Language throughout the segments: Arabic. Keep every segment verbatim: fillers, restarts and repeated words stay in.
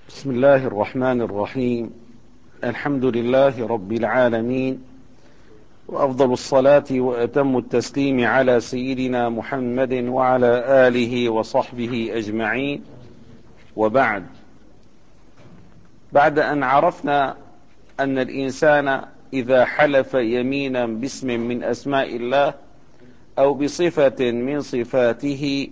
بسم الله الرحمن الرحيم. الحمد لله رب العالمين، وأفضل الصلاة وأتم التسليم على سيدنا محمد وعلى آله وصحبه أجمعين، وبعد. بعد أن عرفنا أن الإنسان إذا حلف يمينا باسم من أسماء الله أو بصفة من صفاته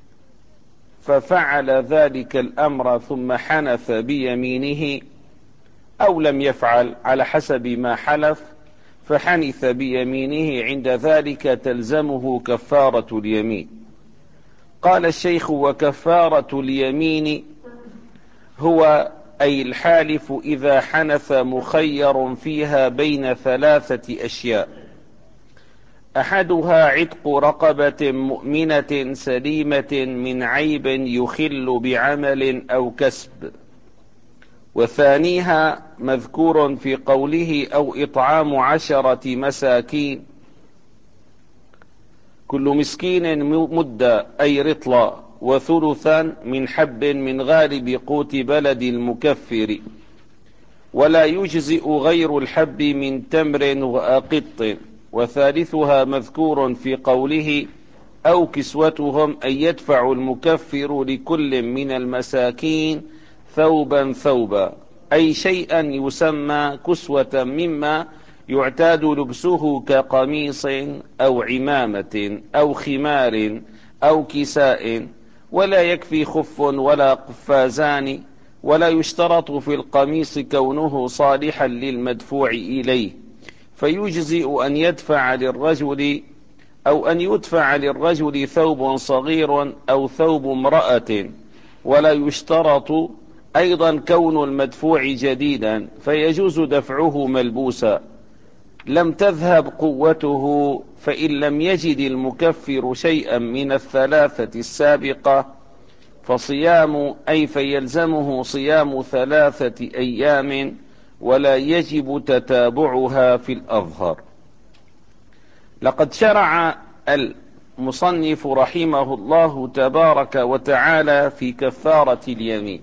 ففعل ذلك الأمر ثم حنث بيمينه أو لم يفعل على حسب ما حلف فحنث بيمينه، عند ذلك تلزمه كفارة اليمين. قال الشيخ: وكفارة اليمين هو أي الحالف إذا حنث مخير فيها بين ثلاثة أشياء: أحدها عتق رقبة مؤمنة سليمة من عيب يخل بعمل أو كسب، وثانيها مذكور في قوله أو إطعام عشرة مساكين، كل مسكين مدة أي رطلا، وثلثا من حب من غالب قوت بلد المكفر، ولا يجزئ غير الحب من تمر وأقط. وثالثها مذكور في قوله أو كسوتهم أن يدفع المكفر لكل من المساكين ثوبا ثوبا، أي شيئا يسمى كسوة مما يعتاد لبسه كقميص أو عمامة أو خمار أو كساء، ولا يكفي خف ولا قفازان، ولا يشترط في القميص كونه صالحا للمدفوع إليه، فيجزئ أن يدفع للرجل أو أن يدفع للرجل ثوب صغير أو ثوب امرأة، ولا يشترط أيضا كون المدفوع جديدا، فيجوز دفعه ملبوسا لم تذهب قوته، فإن لم يجد المكفر شيئا من الثلاثة السابقة فصيام أي فيلزمه صيام ثلاثة أيام، ولا يجب تتابعها في الأظهر. لقد شرع المصنف رحمه الله تبارك وتعالى في كفارة اليمين،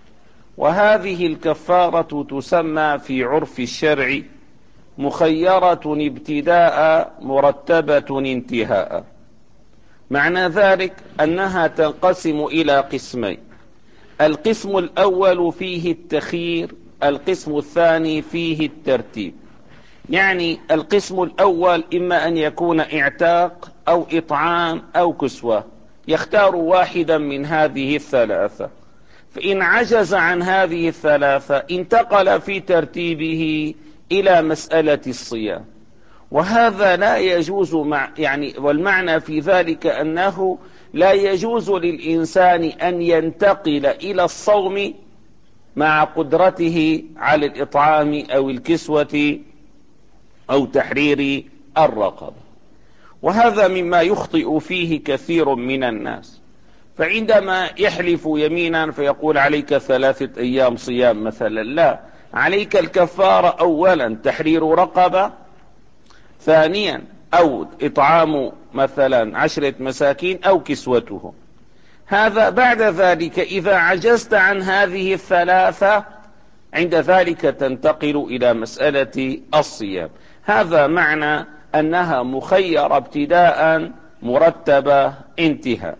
وهذه الكفارة تسمى في عرف الشرع مخيرة ابتداء مرتبة انتهاء. معنى ذلك أنها تنقسم إلى قسمين: القسم الأول فيه التخيير، القسم الثاني فيه الترتيب. يعني القسم الأول إما أن يكون اعتاق أو إطعام أو كسوة، يختار واحدا من هذه الثلاثة، فإن عجز عن هذه الثلاثة انتقل في ترتيبه إلى مسألة الصيام، وهذا لا يجوز مع يعني والمعنى في ذلك أنه لا يجوز للإنسان أن ينتقل إلى الصوم مع قدرته على الإطعام أو الكسوة أو تحرير الرقبة، وهذا مما يخطئ فيه كثير من الناس. فعندما يحلف يمينا فيقول عليك ثلاثة أيام صيام مثلا، لا، عليك الكفارة أولا تحرير رقبة، ثانيا أو إطعام مثلا عشرة مساكين أو كسوتهم. هذا بعد ذلك إذا عجزت عن هذه الثلاثة عند ذلك تنتقل إلى مسألة الصيام. هذا معنى أنها مخيرة ابتداء مرتبة انتهاء.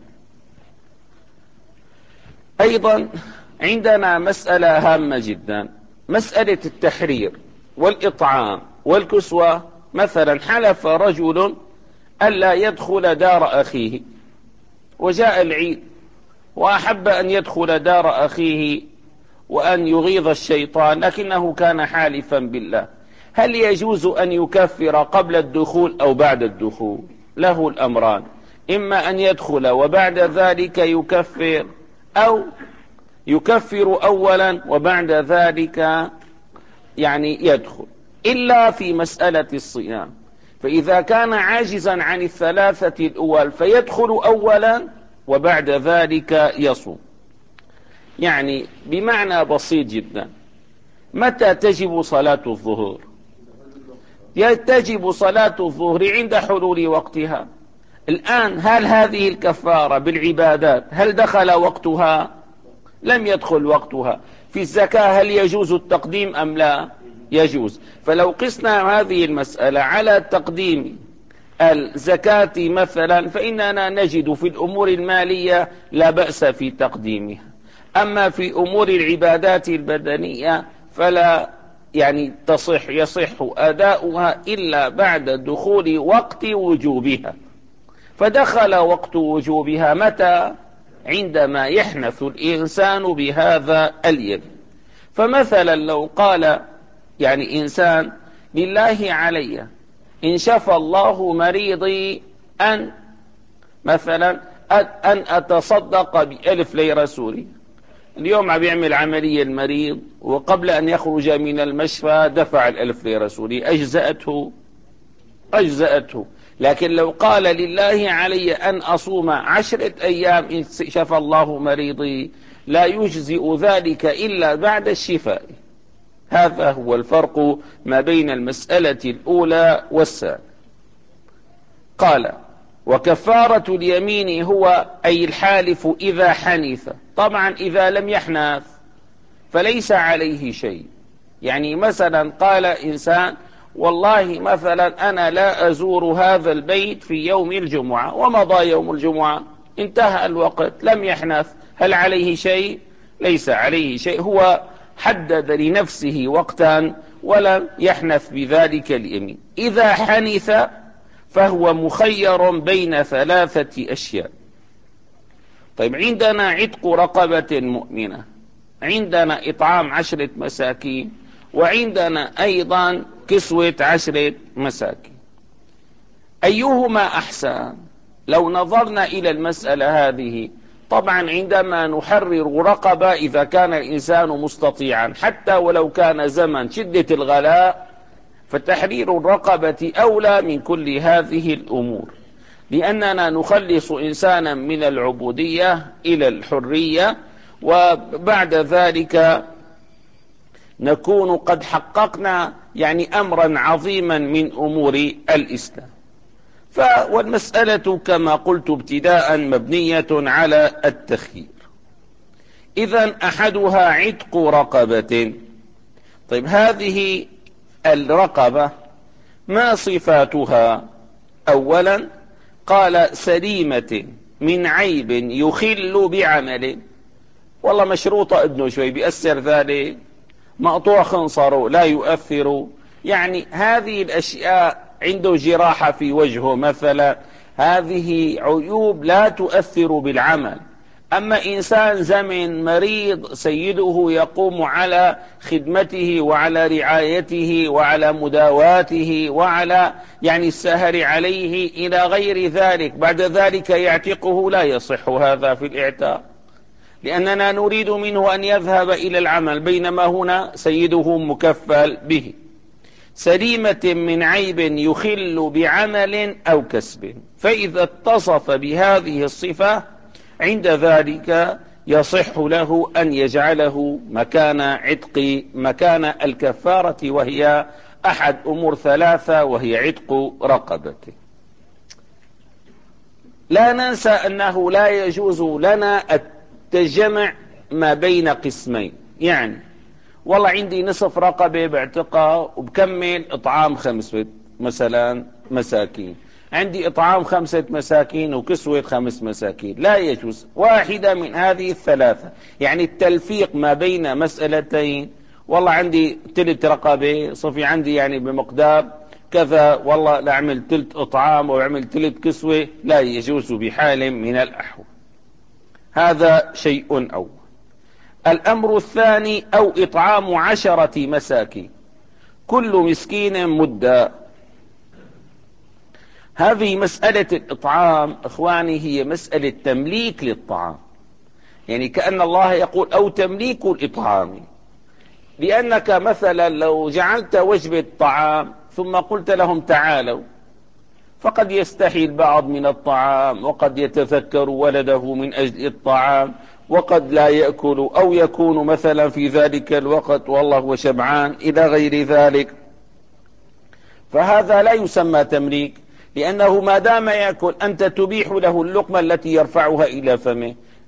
أيضا عندنا مسألة هامة جدا، مسألة التحرير والإطعام والكسوة. مثلا حلف رجل ألا يدخل دار أخيه، وجاء العيد وأحب أن يدخل دار أخيه وأن يغيظ الشيطان، لكنه كان حالفا بالله. هل يجوز أن يكفر قبل الدخول أو بعد الدخول؟ له الأمران: إما أن يدخل وبعد ذلك يكفر، أو يكفر أولا وبعد ذلك يعني يدخل، إلا في مسألة الصيام. فإذا كان عاجزا عن الثلاثة الأول فيدخل أولا وبعد ذلك يصوم. يعني بمعنى بسيط جدا، متى تجب صلاة الظهر؟ تجب صلاة الظهر عند حلول وقتها. الآن هل هذه الكفارة بالعبادات هل دخل وقتها؟ لم يدخل وقتها. في الزكاة هل يجوز التقديم أم لا؟ يجوز. فلو قسنا هذه المسألة على تقديم الزكاة مثلا، فإننا نجد في الأمور المالية لا بأس في تقديمها. أما في أمور العبادات البدنية فلا يعني تصح يصح أداؤها إلا بعد دخول وقت وجوبها. فدخل وقت وجوبها متى؟ عندما يحنث الإنسان بهذا اليد. فمثلا لو قال يعني إنسان لله علي إن شفى الله مريضي أن مثلا أن أتصدق بألف ليرة سوري. اليوم عم يعمل عملية المريض، وقبل أن يخرج من المشفى دفع الألف ليرة سوري، أجزأته أجزأته. لكن لو قال لله علي أن أصوم عشرة أيام إن شفى الله مريضي، لا يجزئ ذلك إلا بعد الشفاء. هذا هو الفرق ما بين المسألة الأولى والثانية. قال وكفارة اليمين هو أي الحالف إذا حنث. طبعا إذا لم يحنث فليس عليه شيء. يعني مثلا قال إنسان والله مثلا أنا لا أزور هذا البيت في يوم الجمعة، ومضى يوم الجمعة انتهى الوقت لم يحنث، هل عليه شيء؟ ليس عليه شيء. هو حدد لنفسه وقتا ولم يحنث بذلك اليمين. إذا حنث فهو مخير بين ثلاثة أشياء. طيب عندنا عتق رقبة مؤمنة، عندنا إطعام عشرة مساكين، وعندنا أيضا كسوة عشرة مساكين. أيهما أحسن؟ لو نظرنا إلى المسألة هذه، طبعا عندما نحرر رقبة إذا كان الإنسان مستطيعا حتى ولو كان زمن شدة الغلاء، فتحرير الرقبة أولى من كل هذه الأمور، لأننا نخلص إنسانا من العبودية إلى الحرية، وبعد ذلك نكون قد حققنا يعني أمرا عظيما من أمور الإسلام. والمسألة كما قلت ابتداء مبنية على التخيير. إذن أحدها عتق رقبة. طيب هذه الرقبة ما صفاتها؟ أولا قال سليمة من عيب يخل بعمل. والله مشروطة ابنه شوي بيأثر ذلك، مقطوع خنصره لا يؤثر، يعني هذه الأشياء عنده جراحة في وجهه مثلا، هذه عيوب لا تؤثر بالعمل. أما إنسان زمن مريض سيده يقوم على خدمته وعلى رعايته وعلى مداواته وعلى يعني السهر عليه إلى غير ذلك، بعد ذلك يعتقه، لا يصح هذا في الاعتاق، لأننا نريد منه أن يذهب إلى العمل، بينما هنا سيده مكفل به. سليمة من عيب يخل بعمل أو كسب. فإذا اتصف بهذه الصفة عند ذلك يصح له أن يجعله مكان عتق مكان الكفارة، وهي أحد أمور ثلاثة، وهي عتق رقبته. لا ننسى أنه لا يجوز لنا التجمع ما بين قسمين. يعني والله عندي نصف رقبة بعتقها وبكمل إطعام خمسة مثلا مساكين، عندي إطعام خمسة مساكين وكسوة خمس مساكين، لا يجوز واحدة من هذه الثلاثة. يعني التلفيق ما بين مسألتين، والله عندي تلت رقبة صفي عندي يعني بمقدار كذا، والله لا أعمل تلت إطعام وأعمل تلت كسوة، لا يجوز بحال من الأحوال. هذا شيء أول. الأمر الثاني أو إطعام عشرة مساكين، كل مسكين مدة. هذه مسألة الإطعام إخواني هي مسألة تمليك للطعام، يعني كأن الله يقول أو تمليك الإطعام. لأنك مثلا لو جعلت وجبة طعام ثم قلت لهم تعالوا، فقد يستحي البعض من الطعام، وقد يتذكر ولده من أجل الطعام، وقد لا يأكل، أو يكون مثلا في ذلك الوقت والله هو شبعان إلى غير ذلك. فهذا لا يسمى تمليك، لأنه ما دام يأكل أنت تبيح له اللقمة التي يرفعها إلى فمه.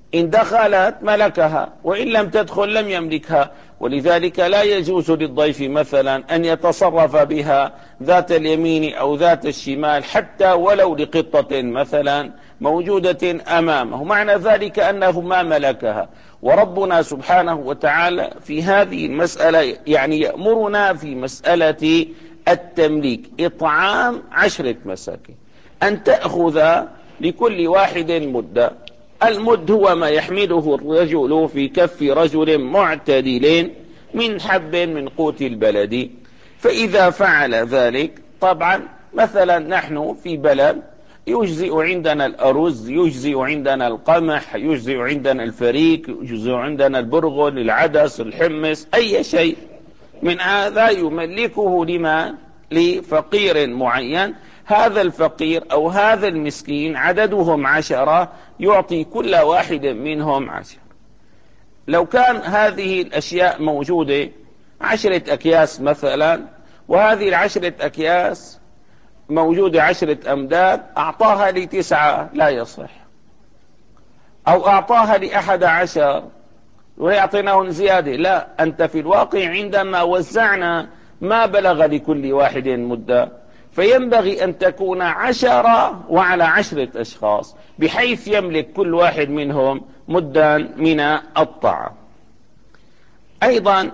إن دخلت ملكها، وإن لم تدخل لم يملكها. ولذلك لا يجوز للضيف مثلا أن يتصرف بها ذات اليمين أو ذات الشمال، حتى ولو لقطة مثلا موجودة أمامه، معنى ذلك أنه ما ملكها. وربنا سبحانه وتعالى في هذه المسألة يعني يأمرنا في مسألة التمليك إطعام عشرة مساكين، أن تأخذ لكل واحد مدة. المد هو ما يحمله الرجل في كف رجل معتدل من حب من قوت البلد. فإذا فعل ذلك، طبعا مثلا نحن في بلد يجزئ عندنا الأرز، يجزئ عندنا القمح، يجزئ عندنا الفريك، يجزئ عندنا البرغل، العدس، الحمص، أي شيء من هذا يملكه لما لفقير معين. هذا الفقير أو هذا المسكين عددهم عشرة، يعطي كل واحد منهم عشر. لو كان هذه الأشياء موجودة عشرة أكياس مثلا، وهذه العشرة أكياس موجودة عشرة أمداد، أعطاها لتسعة لا يصح، أو أعطاها لأحد عشر ويعطيناهم زيادة، لا. أنت في الواقع عندما وزعنا ما بلغ لكل واحد مدة، فينبغي أن تكون عشرة وعلى عشرة أشخاص، بحيث يملك كل واحد منهم مدا من الطعام. أيضا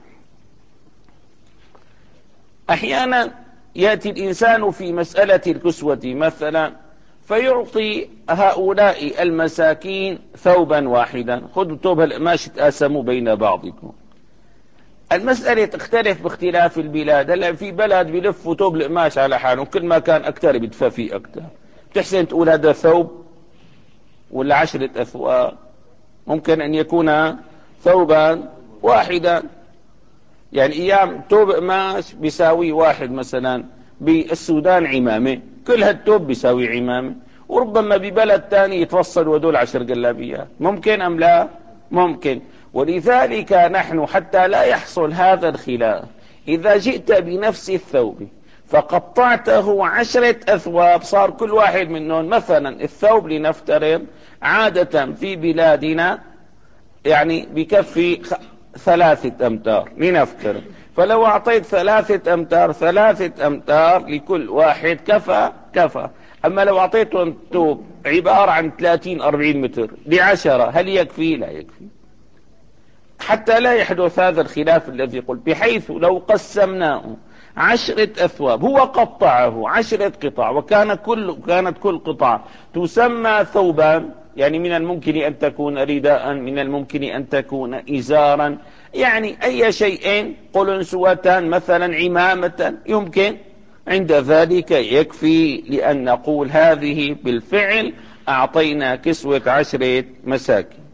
أحيانا يأتي الإنسان في مسألة الكسوة مثلا، فيعطي هؤلاء المساكين ثوبا واحدا، خذوا ثوب القماش تقاسموا بين بعضكم. المسألة تختلف باختلاف البلاد. هلا في بلد بيلفوا ثوب القماش على حالهم، كل ما كان أكثر بيدفى فيه أكثر. بتحسن تقول هذا ثوب ولا عشرة أثواب؟ ممكن أن يكون ثوبا واحدا. يعني أيام ثوب قماش بيساوي واحد مثلا بالسودان عمامة، كل هالثوب بيساوي عمامة. وربما ببلد تاني يتوصلوا هدول عشر قلابيات. ممكن أم لا؟ ممكن. ولذلك نحن حتى لا يحصل هذا الخلاف، إذا جئت بنفس الثوب فقطعته عشرة أثواب، صار كل واحد منهم مثلا الثوب لنفترض عادة في بلادنا يعني بكفي ثلاثة أمتار لنفترض، فلو أعطيت ثلاثة أمتار ثلاثة أمتار لكل واحد كفى كفى. أما لو أعطيتهم ثوب عبارة عن ثلاثين أربعين متر لعشرة، هل يكفي؟ لا يكفي. حتى لا يحدث هذا الخلاف الذي قلت، بحيث لو قسمناه عشرة أثواب، هو قطعه عشرة قطع، وكان كل كانت كل قطعة تسمى ثوبا، يعني من الممكن أن تكون رداء، من الممكن أن تكون إزارا، يعني أي شيء، قلنسوة مثلا، عمامة، يمكن. عند ذلك يكفي لأن نقول هذه بالفعل أعطينا كسوة عشرة مساكين.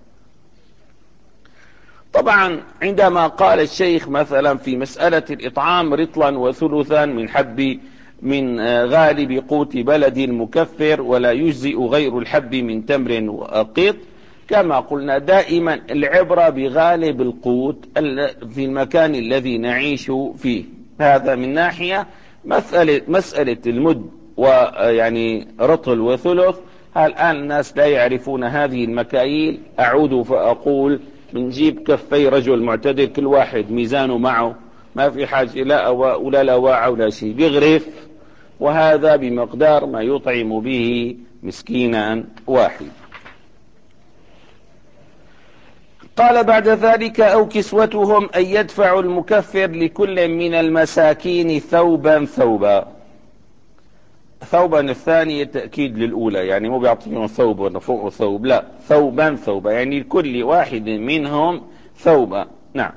طبعا عندما قال الشيخ مثلا في مسألة الإطعام رطلا وثلثا من حب من غالب قوت بلد المكفر، ولا يجزئ غير الحب من تمر وقط، كما قلنا دائما العبرة بغالب القوت في المكان الذي نعيش فيه. هذا من ناحية. مسألة, مسألة المد ويعني رطل وثلث، الآن الناس لا يعرفون هذه المكاييل. أعود فأقول بنجيب كفي رجل معتدل، كل واحد ميزانه معه، ما في حاجة إلى أواء ولا لواعة ولا شيء، بيغرف، وهذا بمقدار ما يطعم به مسكينا واحد. قال بعد ذلك: أو كسوتهم أن يدفع المكفر لكل من المساكين ثوبا ثوبا. ثوبا الثانية تأكيد للأولى، يعني مو بيعطيهم ثوب ولا فوق ثوب، لا، ثوبا ثوبا، يعني لكل واحد منهم ثوبا. نعم،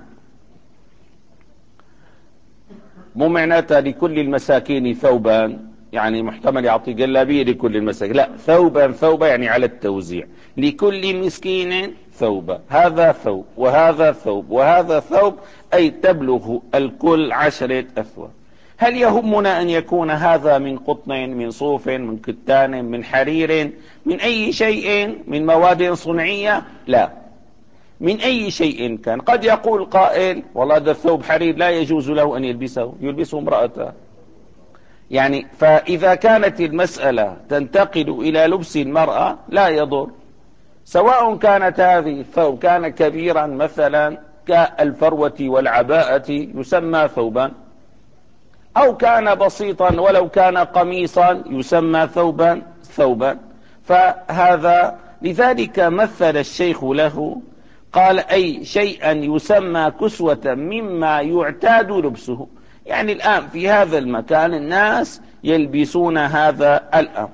مو معناتها لكل المساكين ثوبا يعني محتمل يعطي جلابية لكل المساكين، لا، ثوبا ثوبا يعني على التوزيع، لكل مسكين ثوبا، هذا ثوب وهذا ثوب وهذا ثوب، أي تبلغ الكل عشرة أثواب. هل يهمنا أن يكون هذا من قطن، من صوف، من كتان، من حرير، من أي شيء من مواد صنعية؟ لا، من أي شيء كان. قد يقول قائل: والله هذا الثوب حرير لا يجوز له أن يلبسه، يلبسه امرأته. يعني فإذا كانت المسألة تنتقل إلى لبس المرأة لا يضر، سواء كانت هذه الثوب كان كبيرا مثلا كالفروة والعباءة يسمى ثوبا، أو كان بسيطا ولو كان قميصا يسمى ثوبا ثوبا. فهذا لذلك مثل الشيخ له، قال أي شيئا يسمى كسوة مما يعتاد لبسه. يعني الآن في هذا المكان الناس يلبسون هذا الأمر.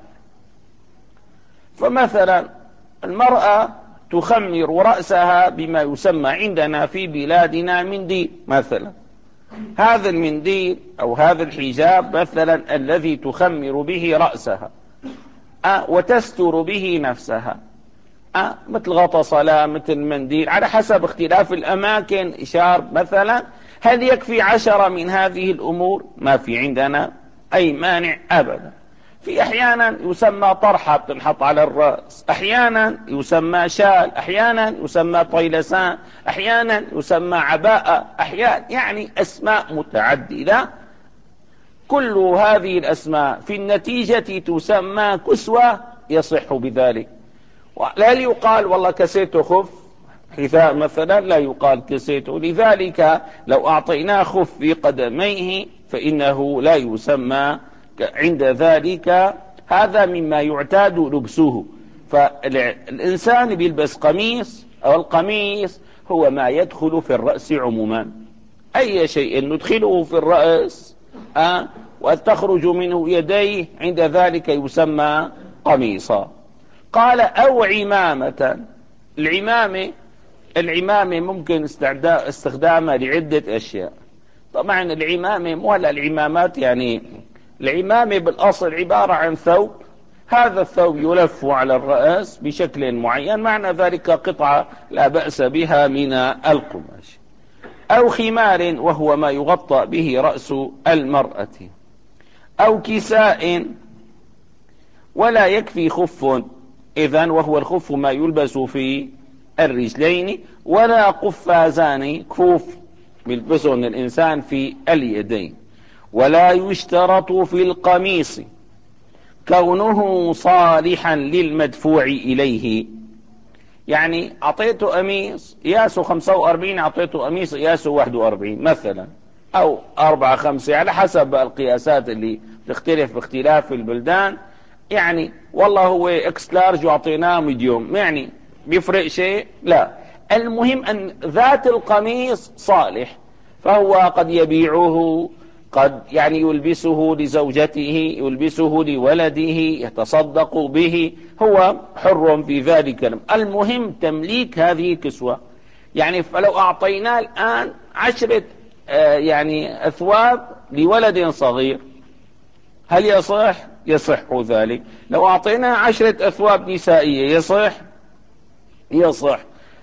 فمثلا المرأة تخمر رأسها بما يسمى عندنا في بلادنا منديل مثلا، هذا المنديل أو هذا الحجاب مثلا الذي تخمر به رأسها أه وتستر به نفسها، أه مثل غطا صلاة، مثل منديل، على حسب اختلاف الأماكن، إشارب مثلا. هل يكفي عشرة من هذه الأمور؟ ما في عندنا أي مانع أبدا. في أحيانا يسمى طرحة بتنحط على الرأس، أحيانا يسمى شال، أحيانا يسمى طيلسان، أحيانا يسمى عباءة، أحيانا يعني أسماء متعددة. كل هذه الأسماء في النتيجة تسمى كسوة يصح بذلك. لا يقال والله كسيته خف حذاء مثلا، لا يقال كسيته. لذلك لو أعطيناه خف في قدميه فإنه لا يسمى عند ذلك، هذا مما يعتاد لبسه. فالإنسان بيلبس قميص، أو القميص هو ما يدخل في الرأس عموما، أي شيء ندخله في الرأس أه وتخرج منه يديه عند ذلك يسمى قميصا. قال أو عمامة. العمامة العمامة ممكن استخدامها لعدة أشياء. طبعا العمامة مو هلا العمامات، يعني العمامة بالأصل عبارة عن ثوب، هذا الثوب يلف على الرأس بشكل معين، معنى ذلك قطعة لا بأس بها من القماش. أو خمار وهو ما يغطى به رأس المرأة، أو كساء. ولا يكفي خف إذن، وهو الخف ما يلبس في الرجلين، ولا قفازان كفوف يلبسهن الإنسان في اليدين. ولا يشترط في القميص كونه صالحا للمدفوع إليه. يعني أعطيته قميص قياسه خمسة وأربعين، أعطيته قميص قياسه واحد وأربعين مثلا، أو أربعة خمسة، على حسب القياسات اللي تختلف باختلاف البلدان. يعني والله هو اكس لارج وأعطيناه ميديوم، يعني بيفرق شيء؟ لا. المهم أن ذات القميص صالح، فهو قد يبيعه، قد يعني يلبسه لزوجته، يلبسه لولده، يتصدق به، هو حر في ذلك. المهم تمليك هذه الكسوة. يعني فلو أعطيناه الآن عشرة آه يعني أثواب لولد صغير، هل يصح؟ يصح ذلك. لو أعطيناه عشرة أثواب نسائية يصح؟ يصح.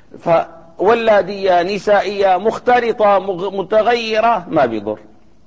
فولادية نسائية مختلطة متغيرة ما بيضر.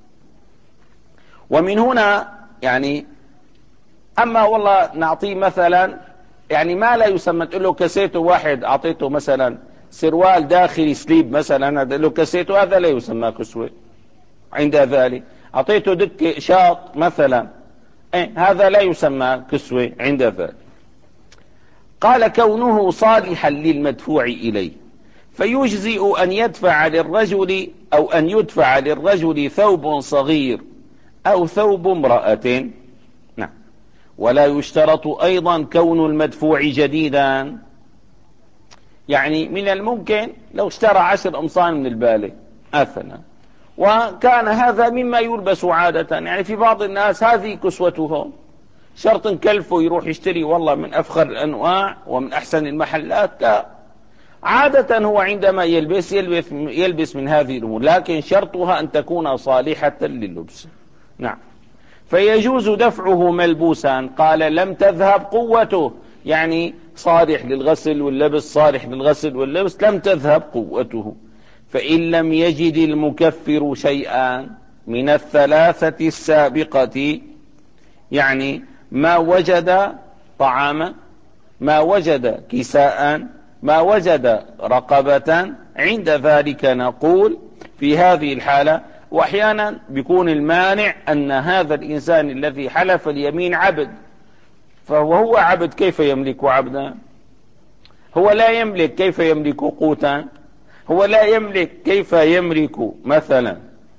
ومن هنا يعني أما والله نعطيه مثلا يعني ما لا يسمى، تقول له كسيته واحد، أعطيته مثلا سروال داخلي سليب مثلا، هذا له كسيته، هذا لا يسمى كسوة عند ذلك. أعطيته دك شاط مثلا، إيه هذا لا يسمى كسوة عند ذلك. قال كونه صالحا للمدفوع إليه، فيجزئ أن يدفع للرجل أو أن يدفع للرجل ثوب صغير أو ثوب امرأة. نعم. ولا يشترط أيضا كون المدفوع جديدا. يعني من الممكن لو اشترى عشر قمصان من البالة مثلا، وكان هذا مما يلبس عادة، يعني في بعض الناس هذه كسوتهم، شرط كلفه يروح يشتري والله من أفخر الأنواع ومن أحسن المحلات، لا. عادة هو عندما يلبس يلبس, يلبس من هذه الأمور، لكن شرطها أن تكون صالحة لللبس. نعم. فيجوز دفعه ملبوسا. قال لم تذهب قوته، يعني صالح للغسل واللبس، صالح للغسل واللبس، لم تذهب قوته. فإن لم يجد المكفر شيئا من الثلاثة السابقة، يعني ما وجد طعاما، ما وجد كساء، ما وجد رقبة، عند ذلك نقول في هذه الحالة. وأحيانا بيكون المانع أن هذا الإنسان الذي حلف اليمين عبد، فهو عبد كيف يملك عبدا؟ هو لا يملك، كيف يملك قوتا؟ هو لا يملك، كيف يملك مثلا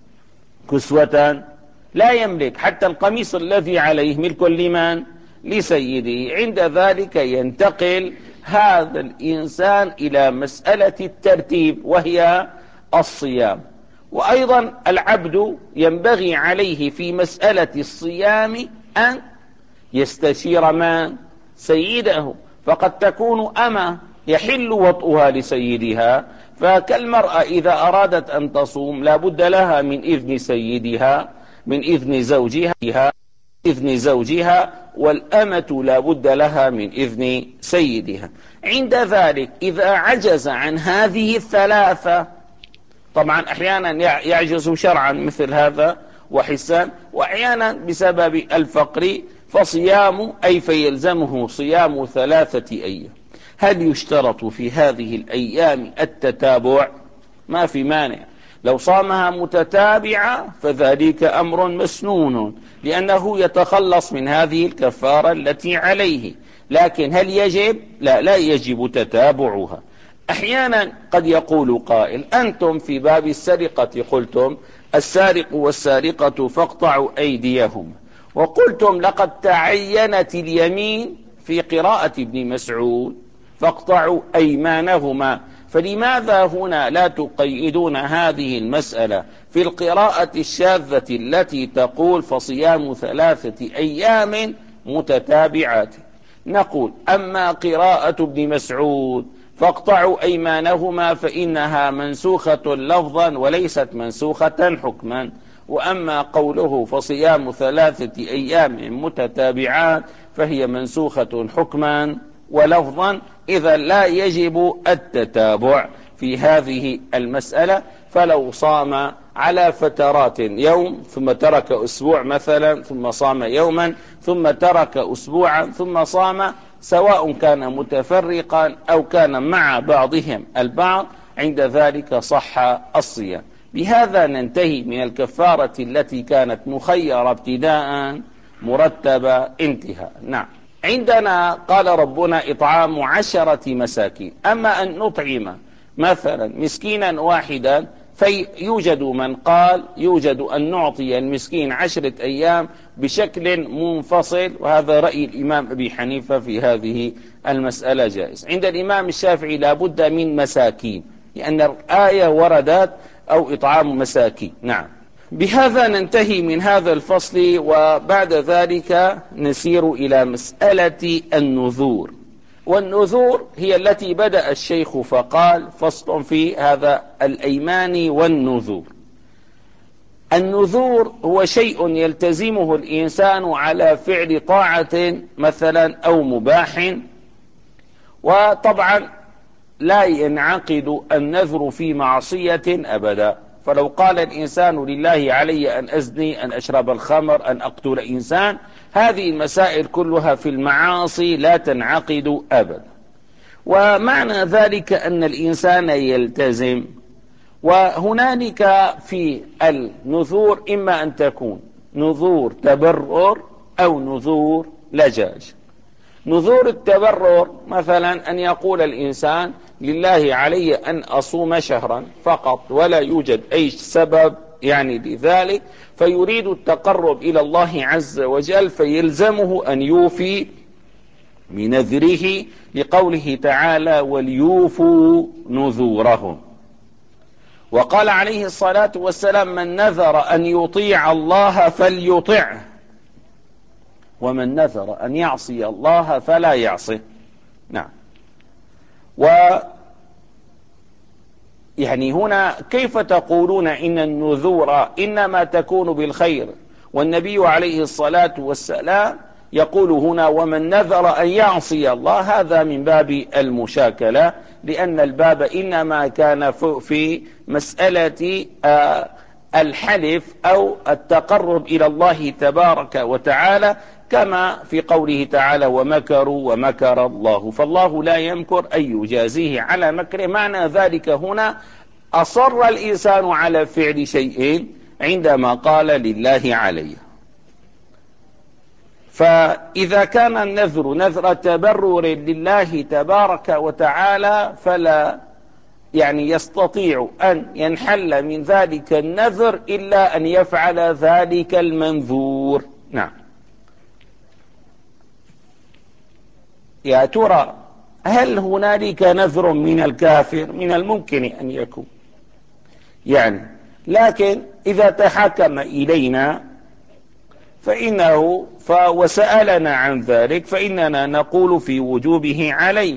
كسوة؟ لا يملك. حتى القميص الذي عليه ملك لمن؟ لسيده. عند ذلك ينتقل هذا الإنسان إلى مسألة الترتيب وهي الصيام. وأيضا العبد ينبغي عليه في مسألة الصيام أن يستشير من؟ سيده. فقد تكون أمة يحل وطئها لسيدها، فكالمرأة إذا أرادت أن تصوم لا بد لها من إذن سيدها، من إذن زوجها إذن زوجها والأمة لا بد لها من إذن سيدها. عند ذلك إذا عجز عن هذه الثلاثة، طبعا أحيانا يعجز شرعا مثل هذا وحسان، وأحيانا بسبب الفقر فصيام أي فيلزمه صيام ثلاثة أيام. هل يشترط في هذه الأيام التتابع؟ ما في مانع. لو صامها متتابعة فذلك أمر مسنون، لأنه يتخلص من هذه الكفارة التي عليه. لكن هل يجب؟ لا، لا يجب تتابعها. أحيانا قد يقول قائل: أنتم في باب السرقة قلتم السارق والسارقة فاقطعوا أيديهم، وقلتم لقد تعينت اليمين في قراءة ابن مسعود فاقطعوا أيمانهما، فلماذا هنا لا تقيدون هذه المسألة في القراءة الشاذة التي تقول فصيام ثلاثة أيام متتابعات؟ نقول: أما قراءة ابن مسعود فاقطعوا أيمانهما فإنها منسوخة لفظا وليست منسوخة حكما، وأما قوله فصيام ثلاثة أيام متتابعات فهي منسوخة حكما ولفظا. إذا لا يجب التتابع في هذه المسألة. فلو صام على فترات يوم ثم ترك أسبوع مثلا ثم صام يوما ثم ترك أسبوعا ثم صام، سواء كان متفرقا أو كان مع بعضهم البعض، عند ذلك صح الصيام. بهذا ننتهي من الكفارة التي كانت مخيرة ابتداء مرتبة انتهاء. نعم. عندنا قال ربنا إطعام عشرة مساكين. أما أن نطعم مثلا مسكينا واحدا فيوجد من قال يوجد أن نعطي المسكين عشرة أيام بشكل منفصل، وهذا رأي الإمام أبي حنيفة في هذه المسألة جائز. عند الإمام الشافعي لا بد من مساكين، لأن الآية وردت أو إطعام مساكين. نعم. بهذا ننتهي من هذا الفصل، وبعد ذلك نسير إلى مسألة النذور. والنذور هي التي بدأ الشيخ فقال: فصل في هذا الأيمان والنذور. النذور هو شيء يلتزمه الإنسان على فعل طاعة مثلا أو مباح، وطبعا لا ينعقد النذر في معصية أبدا. فلو قال الإنسان لله علي أن أزني، أن أشرب الخمر، أن أقتل إنسان، هذه المسائل كلها في المعاصي لا تنعقد أبدا. ومعنى ذلك أن الإنسان يلتزم. وهنالك في النذور إما أن تكون نذور تبرر أو نذور لجاج. نذور التبرر مثلا أن يقول الإنسان لله علي أن أصوم شهرا فقط ولا يوجد أي سبب يعني لذلك، فيريد التقرب إلى الله عز وجل فيلزمه أن يوفي بنذره، لقوله تعالى: وليوفوا نذورهم. وقال عليه الصلاة والسلام: من نذر أن يطيع الله فليطعه، ومن نذر أن يعصي الله فلا يعصه. نعم. و يعني هنا كيف تقولون إن النذور إنما تكون بالخير، والنبي عليه الصلاة والسلام يقول هنا: ومن نذر أن يعصي الله؟ هذا من باب المشاكلة، لأن الباب إنما كان في مسألة الحلف أو التقرب إلى الله تبارك وتعالى، كما في قوله تعالى: ومكروا ومكر الله، فالله لا يمكر أن يجازيه على مكره. معنى ذلك هنا أصر الإنسان على فعل شيء عندما قال لله عليه. فإذا كان النذر نذر تبرر لله تبارك وتعالى فلا يعني يستطيع أن ينحل من ذلك النذر إلا أن يفعل ذلك المنذور. نعم. يا ترى هل هنالك نذر من الكافر؟ من الممكن أن يكون يعني، لكن إذا تحكم إلينا فإنه وسألنا عن ذلك فإننا نقول في وجوبه عليه.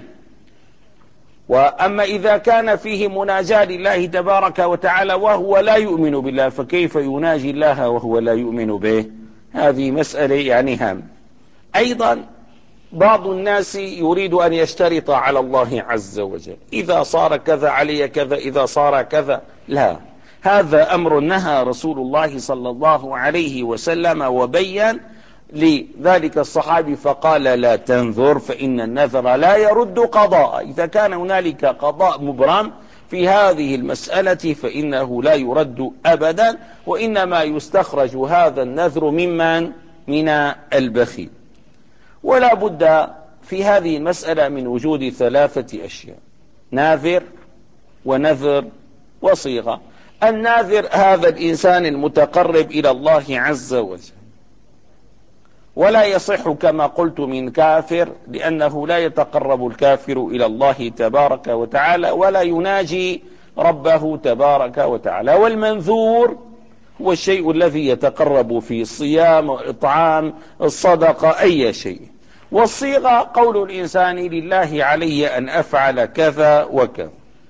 وأما إذا كان فيه مناجاة لله تبارك وتعالى وهو لا يؤمن بالله فكيف يناجي الله وهو لا يؤمن به؟ هذه مسألة يعني هام. أيضا بعض الناس يريد أن يشترط على الله عز وجل إذا صار كذا علي كذا، إذا صار كذا. لا، هذا أمر نهى رسول الله صلى الله عليه وسلم وبين لذلك الصحابي فقال لا تنذر فإن النذر لا يرد قضاء. إذا كان هنالك قضاء مبرم في هذه المسألة فإنه لا يرد أبدا، وإنما يستخرج هذا النذر ممن من البخيل. ولا بد في هذه المسألة من وجود ثلاثة أشياء: ناذر ونذر وصيغة. الناذر هذا الإنسان المتقرب إلى الله عز وجل، ولا يصح كما قلت من كافر، لأنه لا يتقرب الكافر إلى الله تبارك وتعالى ولا يناجي ربه تبارك وتعالى. والمنذور هو الشيء الذي يتقرب فيه الصيام والإطعام الصدقة أي شيء. والصيغة قول الإنسان لله علي أن أفعل كذا وكذا.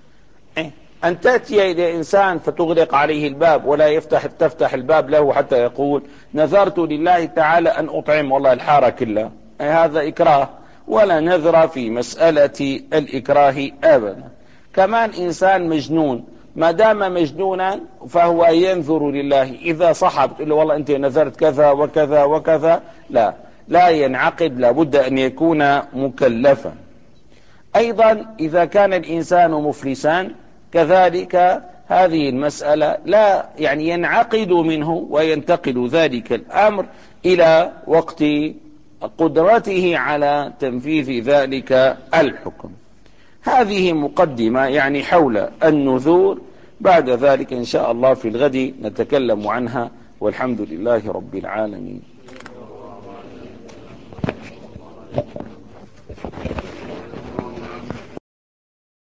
أن تأتي إلى إنسان فتغلق عليه الباب ولا يفتح تفتح الباب له حتى يقول نذرت لله تعالى أن أطعم والله الحارة كلها، هذا إكراه، ولا نذر في مسألة الإكراه أبدا. كمان إنسان مجنون ما دام مجنونا فهو ينذر لله، إذا صحب تقول له والله أنت نذرت كذا وكذا وكذا، لا لا ينعقد، لابد أن يكون مكلفا. أيضا إذا كان الإنسان مفلسا كذلك هذه المسألة لا يعني ينعقد منه وينتقل ذلك الأمر إلى وقت قدرته على تنفيذ ذلك الحكم. هذه مقدمة يعني حول النذور. بعد ذلك إن شاء الله في الغد نتكلم عنها، والحمد لله رب العالمين.